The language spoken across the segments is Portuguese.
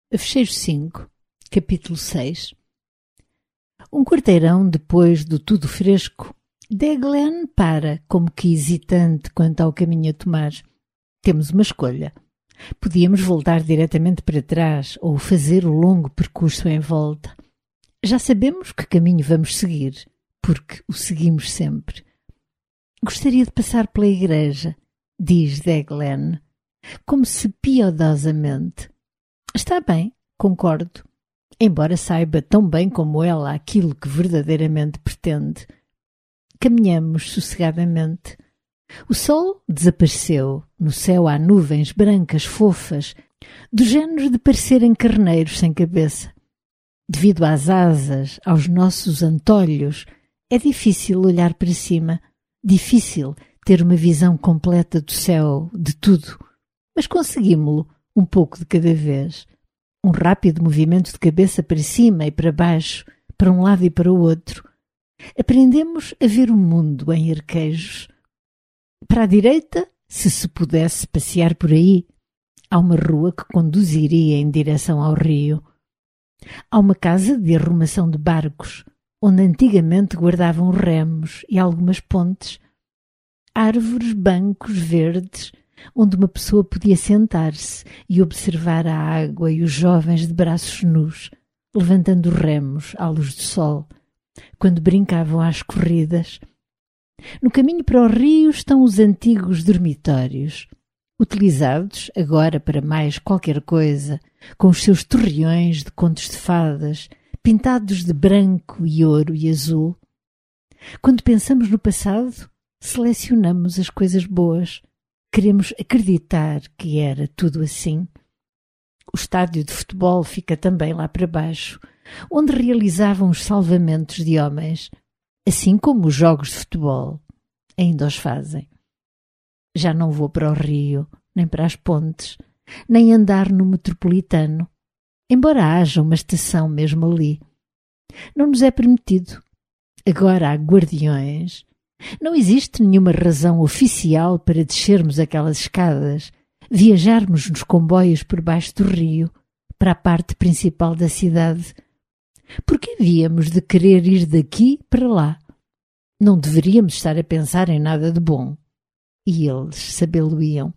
Fecheiro 5, capítulo 6. Um quarteirão depois do tudo fresco, Deglen para, como que hesitante quanto ao caminho a tomar. Temos uma escolha. Podíamos voltar diretamente para trás ou fazer o longo percurso em volta. Já sabemos que caminho vamos seguir, porque o seguimos sempre. Gostaria de passar pela igreja, diz Deglen, como se piedosamente. Está bem, concordo, embora saiba tão bem como ela aquilo que verdadeiramente pretende. Caminhamos sossegadamente. O sol desapareceu. No céu há nuvens brancas fofas, do género de parecerem carneiros sem cabeça. Devido às asas, aos nossos antolhos, é difícil olhar para cima, difícil ter uma visão completa do céu, de tudo, mas conseguimos-lo um pouco de cada vez. Um rápido movimento de cabeça para cima e para baixo, para um lado e para o outro. Aprendemos a ver o mundo em arquejos. Para a direita, se pudesse passear por aí, há uma rua que conduziria em direção ao rio. Há uma casa de arrumação de barcos, onde antigamente guardavam remos e algumas pontes. Árvores, bancos verdes, onde uma pessoa podia sentar-se e observar a água e os jovens de braços nus, levantando remos à luz do sol, quando brincavam às corridas. No caminho para o rio estão os antigos dormitórios, utilizados agora para mais qualquer coisa, com os seus torreões de contos de fadas, pintados de branco e ouro e azul. Quando pensamos no passado, selecionamos as coisas boas. Queremos acreditar que era tudo assim. O estádio de futebol fica também lá para baixo, onde realizavam os salvamentos de homens, assim como os jogos de futebol ainda os fazem. Já não vou para o rio, nem para as pontes, nem andar no metropolitano, embora haja uma estação mesmo ali. Não nos é permitido. Agora há guardiões. Não existe nenhuma razão oficial para descermos aquelas escadas, viajarmos nos comboios por baixo do rio, para a parte principal da cidade. Por que havíamos de querer ir daqui para lá? Não deveríamos estar a pensar em nada de bom. E eles sabê-lo-iam.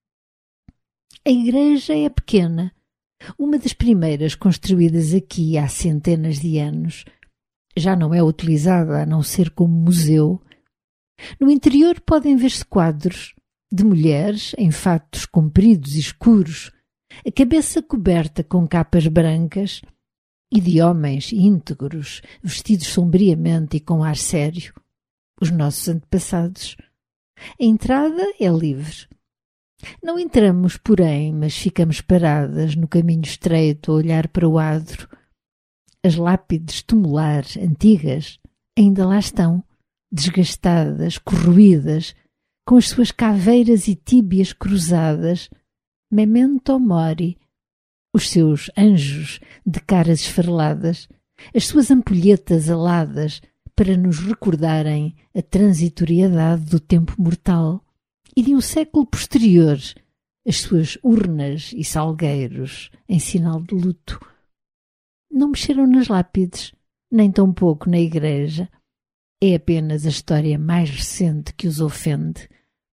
A igreja é pequena, uma das primeiras construídas aqui há centenas de anos. Já não é utilizada a não ser como museu. No interior podem ver-se quadros de mulheres em fatos compridos e escuros, a cabeça coberta com capas brancas, e de homens íntegros, vestidos sombriamente e com ar sério, os nossos antepassados. A entrada é livre. Não entramos, porém, mas ficamos paradas no caminho estreito a olhar para o adro. As lápides tumulares antigas ainda lá estão, desgastadas, corroídas, com as suas caveiras e tíbias cruzadas, memento mori, os seus anjos de caras esfareladas, as suas ampulhetas aladas para nos recordarem a transitoriedade do tempo mortal e de um século posterior, as suas urnas e salgueiros em sinal de luto. Não mexeram nas lápides, nem tampouco na igreja. É apenas a história mais recente que os ofende.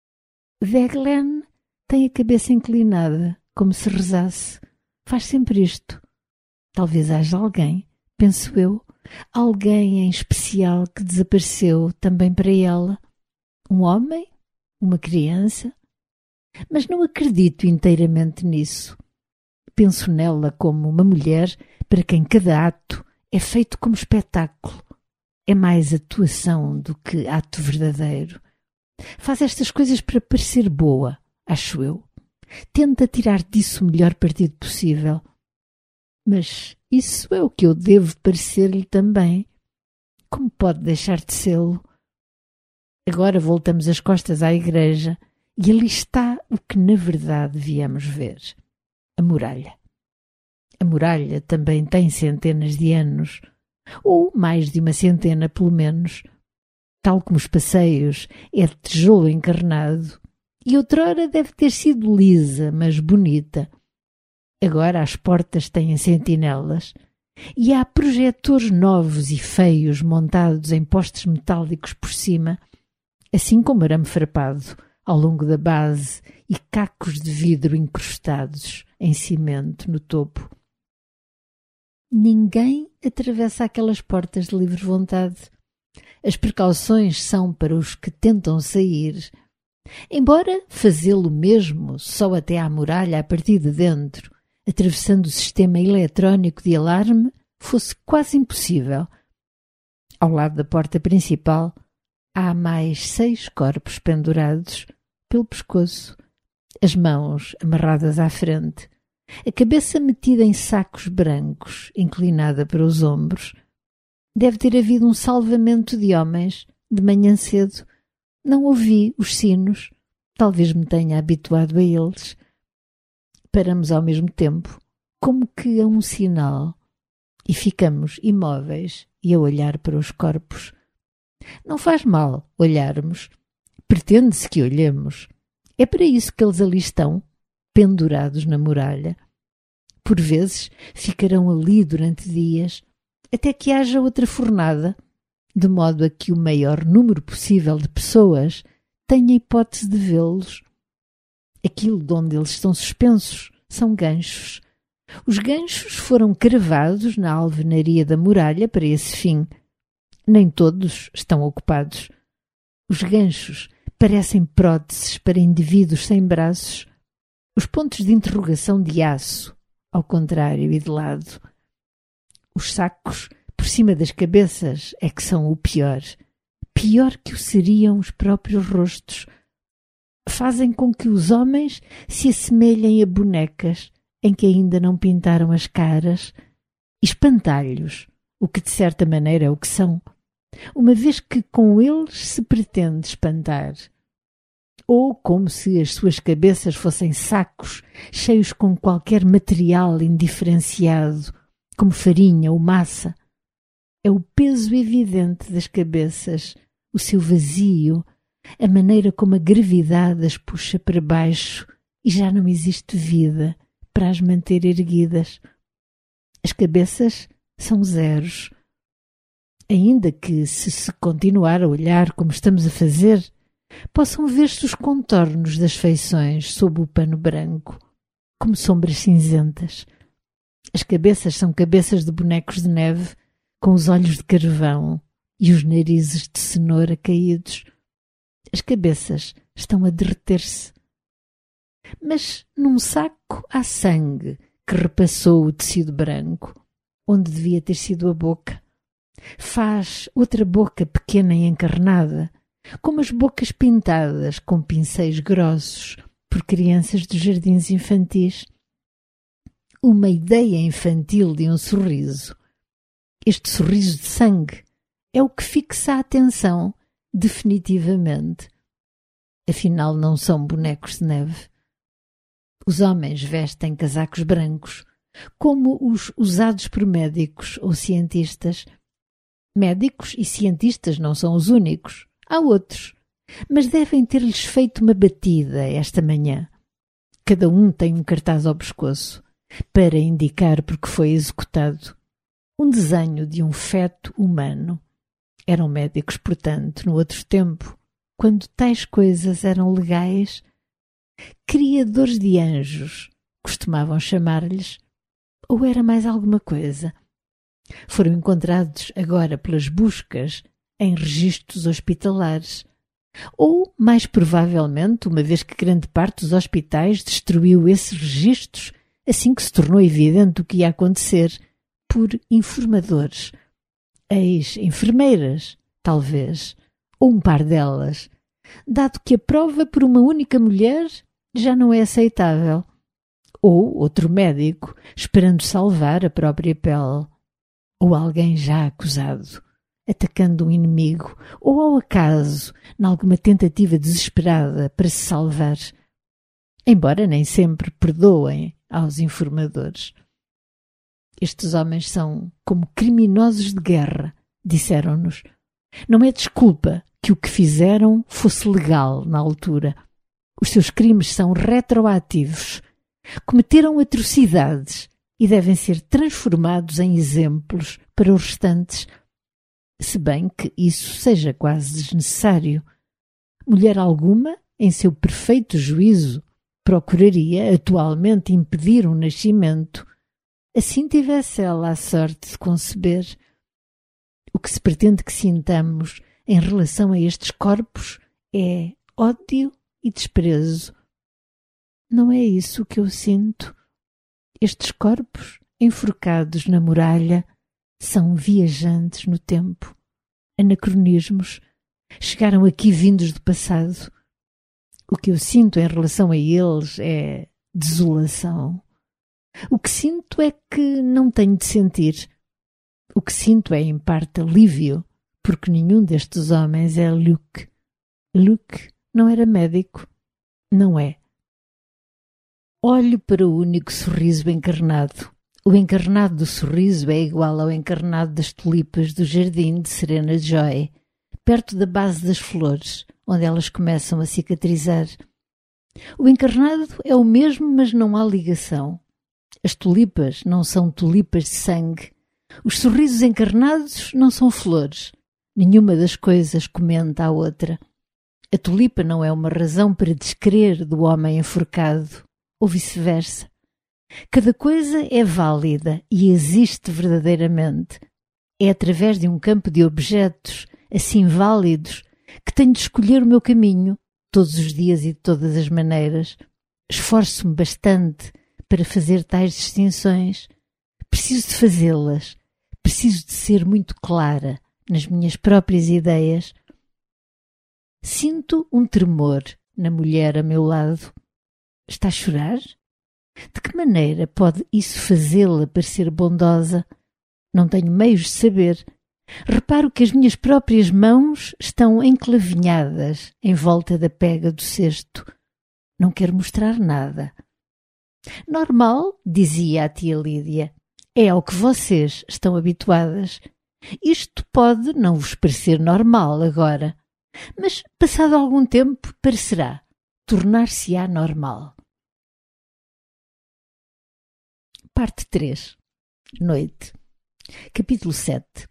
Deglen tem a cabeça inclinada, como se rezasse. Faz sempre isto. Talvez haja alguém, penso eu, alguém em especial que desapareceu também para ela. Um homem? Uma criança? Mas não acredito inteiramente nisso. Penso nela como uma mulher para quem cada ato é feito como espetáculo. É mais atuação do que ato verdadeiro. Faz estas coisas para parecer boa, acho eu. Tenta tirar disso o melhor partido possível. Mas isso é o que eu devo parecer-lhe também. Como pode deixar de sê-lo? Agora voltamos as costas à igreja e ali está o que na verdade viemos ver. A muralha. A muralha também tem centenas de anos, ou mais de uma centena pelo menos. Tal como os passeios, é de tijolo encarnado, e outrora deve ter sido lisa, mas bonita. Agora as portas têm sentinelas e há projetores novos e feios montados em postes metálicos por cima, assim como arame farpado ao longo da base e cacos de vidro incrustados em cimento no topo. Ninguém atravessa aquelas portas de livre vontade. As precauções são para os que tentam sair, embora fazê-lo mesmo só até à muralha a partir de dentro, atravessando o sistema eletrónico de alarme, fosse quase impossível. Ao lado da porta principal há mais 6 corpos pendurados pelo pescoço, as mãos amarradas à frente, a cabeça metida em sacos brancos, inclinada para os ombros. Deve ter havido um salvamento de homens de manhã cedo. Não ouvi os sinos, talvez me tenha habituado a eles. Paramos ao mesmo tempo, como que a um sinal, e ficamos imóveis e a olhar para os corpos. Não faz mal olharmos. Pretende-se que olhemos. É para isso que eles ali estão, pendurados na muralha. Por vezes ficarão ali durante dias, até que haja outra fornada, de modo a que o maior número possível de pessoas tenha hipótese de vê-los. Aquilo de onde eles estão suspensos são ganchos. Os ganchos foram cravados na alvenaria da muralha para esse fim. Nem todos estão ocupados. Os ganchos parecem próteses para indivíduos sem braços. Os pontos de interrogação de aço, ao contrário e de lado. Os sacos por cima das cabeças é que são o pior. Pior que o seriam os próprios rostos. Fazem com que os homens se assemelhem a bonecas em que ainda não pintaram as caras. Espantalhos, o que de certa maneira é o que são, uma vez que com eles se pretende espantar. Ou como se as suas cabeças fossem sacos cheios com qualquer material indiferenciado, como farinha ou massa. É o peso evidente das cabeças, o seu vazio, a maneira como a gravidade as puxa para baixo e já não existe vida para as manter erguidas. As cabeças são zeros. Ainda que, se continuar a olhar como estamos a fazer, possam ver-se os contornos das feições sob o pano branco, como sombras cinzentas. As cabeças são cabeças de bonecos de neve, com os olhos de carvão e os narizes de cenoura caídos. As cabeças estão a derreter-se. Mas num saco há sangue que repassou o tecido branco, onde devia ter sido a boca. Faz outra boca pequena e encarnada, como as bocas pintadas com pincéis grossos por crianças dos jardins infantis. Uma ideia infantil de um sorriso. Este sorriso de sangue é o que fixa a atenção definitivamente. Afinal, não são bonecos de neve. Os homens vestem casacos brancos, como os usados por médicos ou cientistas. Médicos e cientistas não são os únicos. Há outros, mas devem ter-lhes feito uma batida esta manhã. Cada um tem um cartaz ao pescoço, para indicar porque foi executado. Um desenho de um feto humano. Eram médicos, portanto, no outro tempo, quando tais coisas eram legais. Criadores de anjos, costumavam chamar-lhes, ou era mais alguma coisa. Foram encontrados agora pelas buscas em registros hospitalares, ou, mais provavelmente, uma vez que grande parte dos hospitais destruiu esses registros assim que se tornou evidente o que ia acontecer, por informadores, ex-enfermeiras, talvez, ou um par delas, dado que a prova por uma única mulher já não é aceitável, ou outro médico, esperando salvar a própria pele, ou alguém já acusado, atacando um inimigo, ou ao acaso, nalguma tentativa desesperada para se salvar, embora nem sempre perdoem aos informadores. Estes homens são como criminosos de guerra, disseram-nos. Não é desculpa que o que fizeram fosse legal na altura. Os seus crimes são retroativos. Cometeram atrocidades e devem ser transformados em exemplos para os restantes, se bem que isso seja quase desnecessário. Mulher alguma, em seu perfeito juízo, procuraria atualmente impedir um nascimento, assim tivesse ela a sorte de conceber. O que se pretende que sintamos em relação a estes corpos é ódio e desprezo. Não é isso que eu sinto. Estes corpos, enforcados na muralha, são viajantes no tempo, anacronismos, chegaram aqui vindos do passado. O que eu sinto em relação a eles é desolação. O que sinto é que não tenho de sentir. O que sinto é, em parte, alívio, porque nenhum destes homens é Luke. Luke não era médico. Não é. Olho para o único sorriso encarnado. O encarnado do sorriso é igual ao encarnado das tulipas do jardim de Serena Joy, perto da base das flores, onde elas começam a cicatrizar. O encarnado é o mesmo, mas não há ligação. As tulipas não são tulipas de sangue. Os sorrisos encarnados não são flores. Nenhuma das coisas comenta a outra. A tulipa não é uma razão para descrer do homem enforcado, ou vice-versa. Cada coisa é válida e existe verdadeiramente. É através de um campo de objetos, assim válidos, que tenho de escolher o meu caminho, todos os dias e de todas as maneiras. Esforço-me bastante para fazer tais distinções. Preciso de fazê-las. Preciso de ser muito clara nas minhas próprias ideias. Sinto um tremor na mulher a meu lado. Está a chorar? De que maneira pode isso fazê-la parecer bondosa? Não tenho meios de saber. Reparo que as minhas próprias mãos estão enclavinhadas em volta da pega do cesto. Não quero mostrar nada. Normal, dizia a tia Lídia, é ao que vocês estão habituadas. Isto pode não vos parecer normal agora, mas passado algum tempo parecerá, tornar-se-á normal. Parte 3. Noite. Capítulo 7.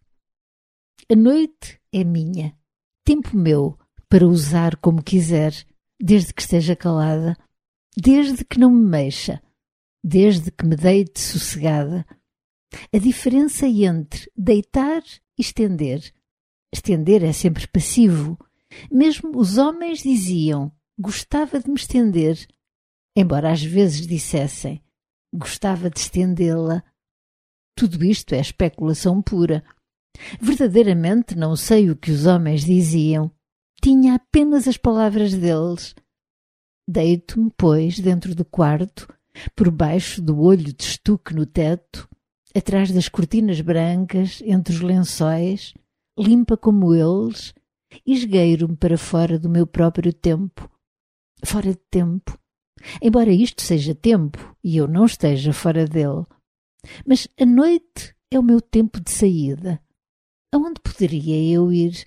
A noite é minha, tempo meu para usar como quiser, desde que esteja calada, desde que não me mexa, desde que me deite sossegada. A diferença entre deitar e estender. Estender é sempre passivo. Mesmo os homens diziam, gostava de me estender, embora às vezes dissessem, gostava de estendê-la. Tudo isto é especulação pura. Verdadeiramente não sei o que os homens diziam. Tinha apenas as palavras deles. Deito-me, pois, dentro do quarto, por baixo do olho de estuque no teto, atrás das cortinas brancas, entre os lençóis, limpa como eles, e esgueiro-me para fora do meu próprio tempo. Fora de tempo. Embora isto seja tempo e eu não esteja fora dele. Mas a noite é o meu tempo de saída. Aonde poderia eu ir?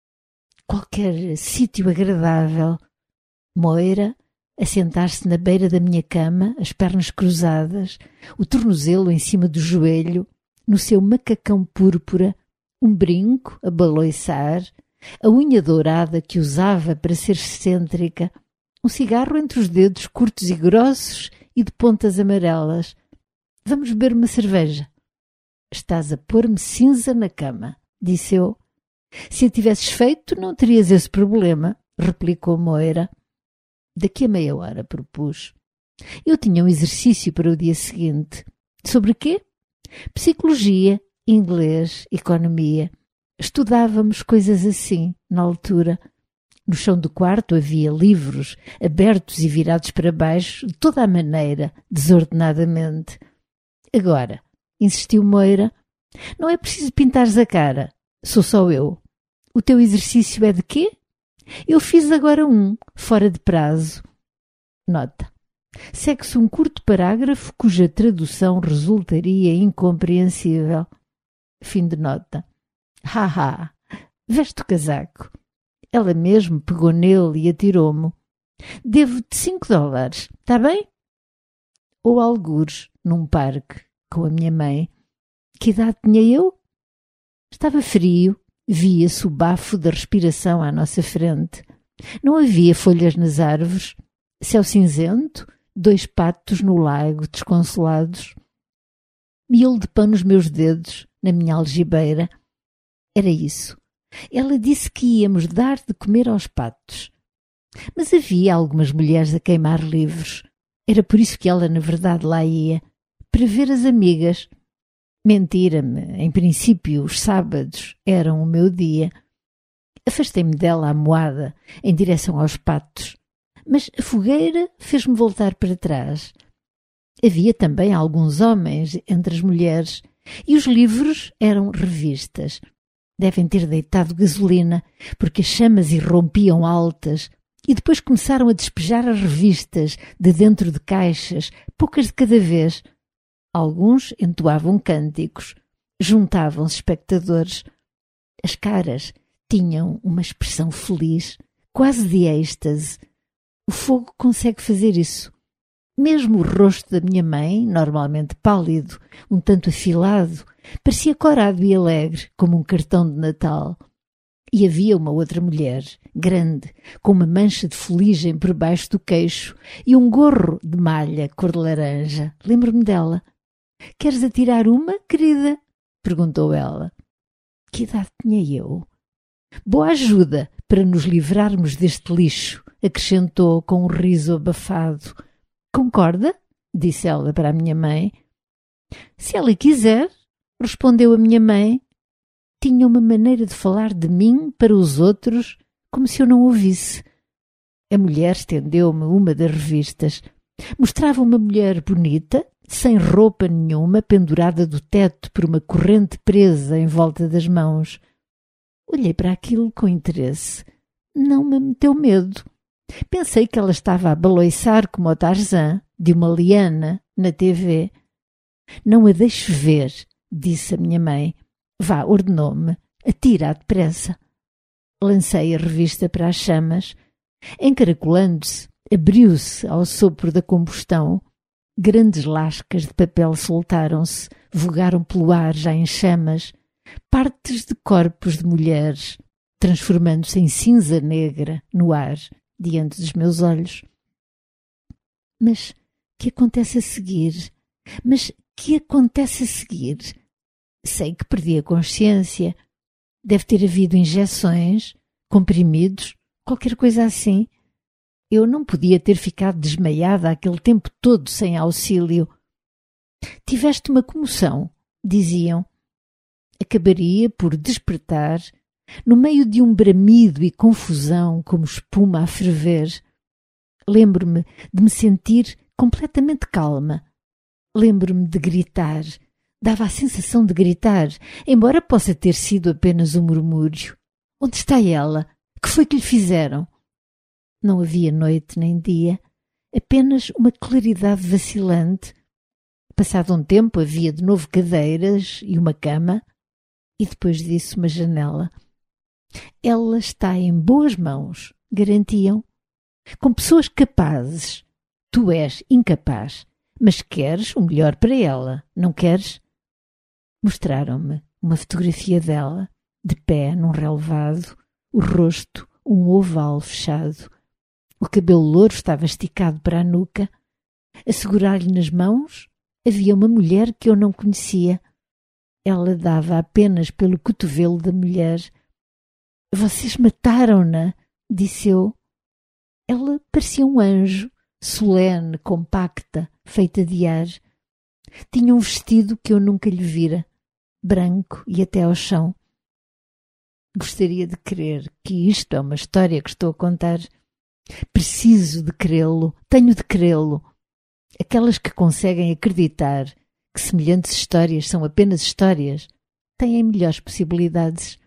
Qualquer sítio agradável. Moira, a sentar-se na beira da minha cama, as pernas cruzadas, o tornozelo em cima do joelho, no seu macacão púrpura, um brinco a baloiçar, a unha dourada que usava para ser excêntrica, um cigarro entre os dedos curtos e grossos e de pontas amarelas. Vamos beber uma cerveja. Estás a pôr-me cinza na cama, disse eu. Se a tivesses feito, não terias esse problema, replicou Moira. Daqui a meia hora, propus. Eu tinha um exercício para o dia seguinte. Sobre quê? Psicologia, inglês, economia. Estudávamos coisas assim, na altura. No chão do quarto havia livros, abertos e virados para baixo, de toda a maneira, desordenadamente. Agora, insistiu Moira, não é preciso pintares a cara. Sou só eu. O teu exercício é de quê? Eu fiz agora um, fora de prazo. Nota. Segue-se um curto parágrafo cuja tradução resultaria incompreensível. Fim de nota. Haha, veste o casaco. Ela mesmo pegou nele e atirou-me. Devo-te $5, está bem? ou algures num parque com a minha mãe. Que idade tinha eu? Estava frio, via-se o bafo da respiração à nossa frente. Não havia folhas nas árvores, céu cinzento, 2 patos no lago desconsolados. Miolo de pão nos meus dedos, na minha algibeira. Era isso. Ela disse que íamos dar de comer aos patos. Mas havia algumas mulheres a queimar livros. Era por isso que ela, na verdade, lá ia, para ver as amigas. Mentira-me, em princípio os sábados eram o meu dia. Afastei-me dela amuada, em direção aos patos, mas a fogueira fez-me voltar para trás. Havia também alguns homens entre as mulheres, e os livros eram revistas. Devem ter deitado gasolina, porque as chamas irrompiam altas, e depois começaram a despejar as revistas de dentro de caixas, poucas de cada vez. Alguns entoavam cânticos, juntavam-se espectadores. As caras tinham uma expressão feliz, quase de êxtase. O fogo consegue fazer isso. Mesmo o rosto da minha mãe, normalmente pálido, um tanto afilado, parecia corado e alegre, como um cartão de Natal. E havia uma outra mulher, grande, com uma mancha de fuligem por baixo do queixo e um gorro de malha cor de laranja. Lembro-me dela. — Queres atirar uma, querida? Perguntou ela. Que idade tinha eu? Boa ajuda para nos livrarmos deste lixo, acrescentou com um riso abafado. Concorda? Disse ela para a minha mãe. Se ela quiser, respondeu a minha mãe. Tinha uma maneira de falar de mim para os outros, como se eu não ouvisse. A mulher estendeu-me uma das revistas. Mostrava uma mulher bonita, sem roupa nenhuma, pendurada do teto por uma corrente presa em volta das mãos. Olhei para aquilo com interesse. Não me meteu medo. Pensei que ela estava a baloiçar como o Tarzan, de uma liana, na TV. Não a deixes ver, disse a minha mãe. Vá, ordenou-me, atira-a depressa. Lancei a revista para as chamas. Encaracolando-se, abriu-se ao sopro da combustão. Grandes lascas de papel soltaram-se, vogaram pelo ar já em chamas, partes de corpos de mulheres, transformando-se em cinza negra no ar, diante dos meus olhos. Mas que acontece a seguir? Mas que acontece a seguir? Sei que perdi a consciência. Deve ter havido injeções, comprimidos, qualquer coisa assim. Eu não podia ter ficado desmaiada aquele tempo todo sem auxílio. Tiveste uma comoção, diziam. Acabaria por despertar no meio de um bramido e confusão como espuma a ferver. Lembro-me de me sentir completamente calma. Lembro-me de gritar. Dava a sensação de gritar, embora possa ter sido apenas um murmúrio. Onde está ela? Que foi que lhe fizeram? Não havia noite nem dia, apenas uma claridade vacilante. Passado um tempo havia de novo cadeiras e uma cama, e depois disso uma janela. Ela está em boas mãos, garantiam. Com pessoas capazes. Tu és incapaz, mas queres o melhor para ela, não queres? Mostraram-me uma fotografia dela, de pé num relevado, o rosto um oval fechado. O cabelo louro estava esticado para a nuca. A segurar-lhe nas mãos havia uma mulher que eu não conhecia. Ela dava apenas pelo cotovelo da mulher. — Vocês mataram-na, disse eu. Ela parecia um anjo, solene, compacta, feita de ar. Tinha um vestido que eu nunca lhe vira, branco e até ao chão. Gostaria de crer que isto é uma história que estou a contar. Preciso de crê-lo, tenho de crê-lo. Aquelas que conseguem acreditar que semelhantes histórias são apenas histórias têm melhores possibilidades.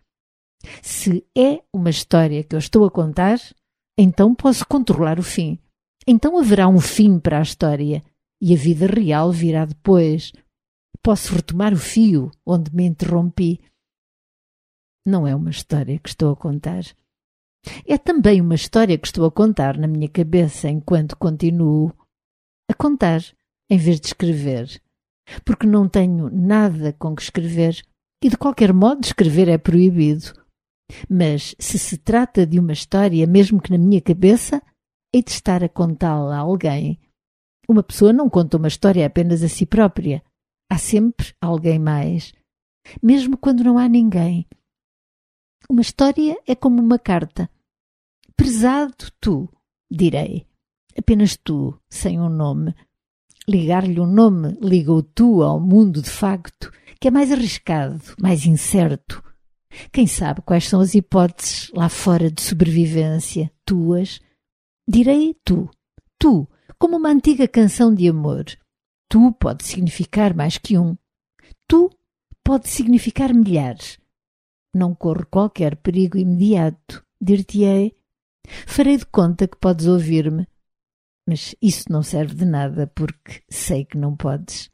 Se é uma história que eu estou a contar, então posso controlar o fim. Então haverá um fim para a história e a vida real virá depois. Posso retomar o fio onde me interrompi. Não é uma história que estou a contar. É também uma história que estou a contar na minha cabeça enquanto continuo a contar, em vez de escrever, porque não tenho nada com que escrever e de qualquer modo escrever é proibido. Mas se se trata de uma história, mesmo que na minha cabeça, hei de estar a contá-la a alguém. Uma pessoa não conta uma história apenas a si própria. Há sempre alguém mais, mesmo quando não há ninguém. Uma história é como uma carta. Prezado tu, direi. Apenas tu, sem um nome. Ligar-lhe um nome liga o tu ao mundo de facto, que é mais arriscado, mais incerto. Quem sabe quais são as hipóteses lá fora de sobrevivência, tuas? Direi tu, como uma antiga canção de amor. Tu pode significar mais que um. Tu pode significar milhares. Não corro qualquer perigo imediato, dir-te-ei. Farei de conta que podes ouvir-me, mas isso não serve de nada porque sei que não podes.